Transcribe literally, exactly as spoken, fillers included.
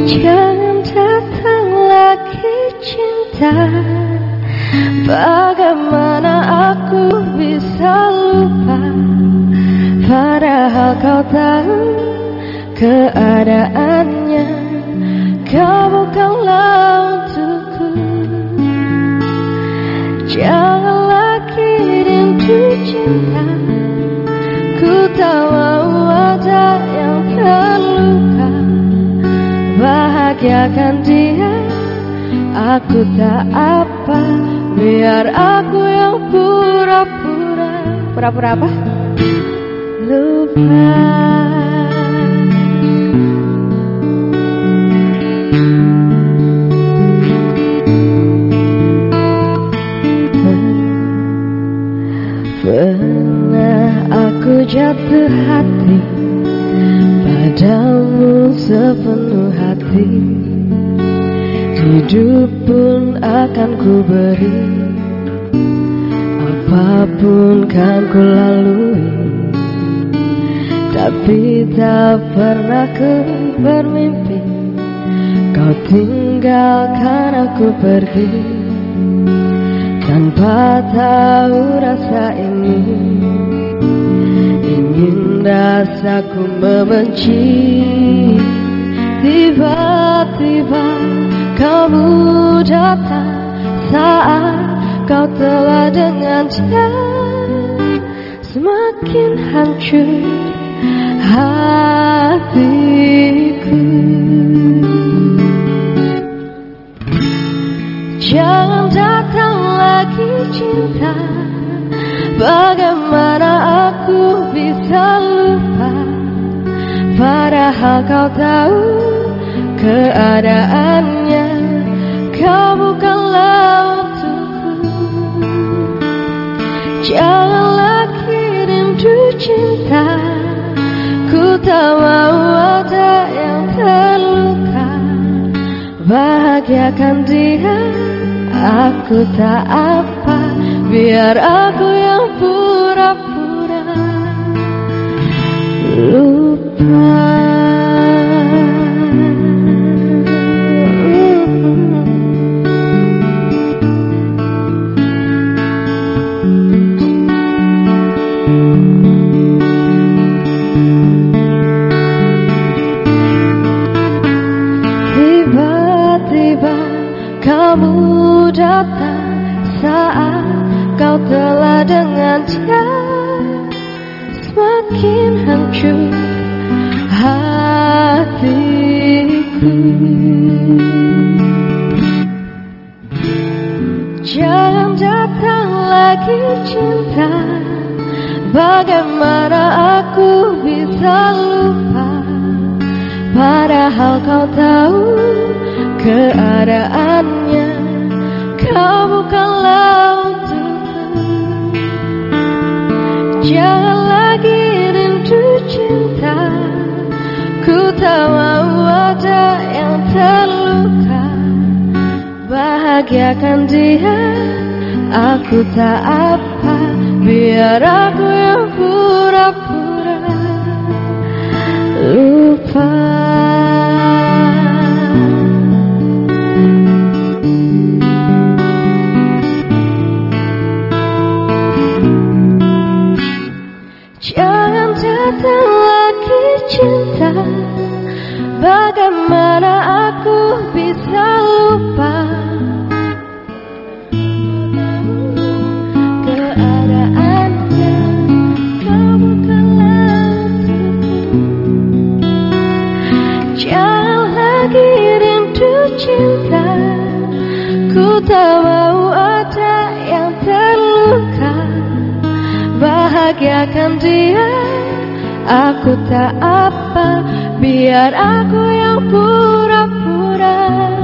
Jangan datang lagi cinta. Bagaimana aku bisa lupa, padahal kau tahu keadaannya. Kau bukanlah untukku. Jangan lagi rindu cinta. Ku tak mau ada yang terluka. Bahagiakan dia, aku tak apa. Biar aku yang pura-pura. Pura-pura apa? Lupa. Pernah aku jatuh hati padamu sepenuh hati. Hidup pun akan ku beri, apapun kan ku lalui. Tapi tak pernah ku bermimpi kau tinggalkan aku pergi. Tanpa tahu rasa ini, ingin rasaku membenci. Tiba-tiba kamu datang saat kau telah dengan dia. Semakin hancur hatiku. Jangan datang lagi cinta. Bagaimana aku bisa lupa, padahal kau tahu keadaannya. Kau bukanlah untukku. Jangan lagi rindu cinta. Ku tak mau ada yang terluka. Bahagiakan dia, aku tak apa. Biar aku yang pura-pura lupa. Tiba-tiba kamu datang saat kau telah dengan dia. Semakin hancur hatiku. Jangan datang lagi cinta. Bagaimana aku bisa lupa, padahal kau tahu keadaannya. Kau bukanlah untukku. Jangan lagi rindu cinta. Ku tak mau ada yang terluka. Bahagiakan dia, aku tak apa. Biar aku yang pura-pura lupa. Jangan datang lagi cinta. Bagaimana aku bisa lupa keadaannya. Kau bukanlah untukku. Jangan lagi rindu cinta. Ku tak mau ada yang terluka. Bahagiakan dia, aku tak apa. Biar aku yang pura-pura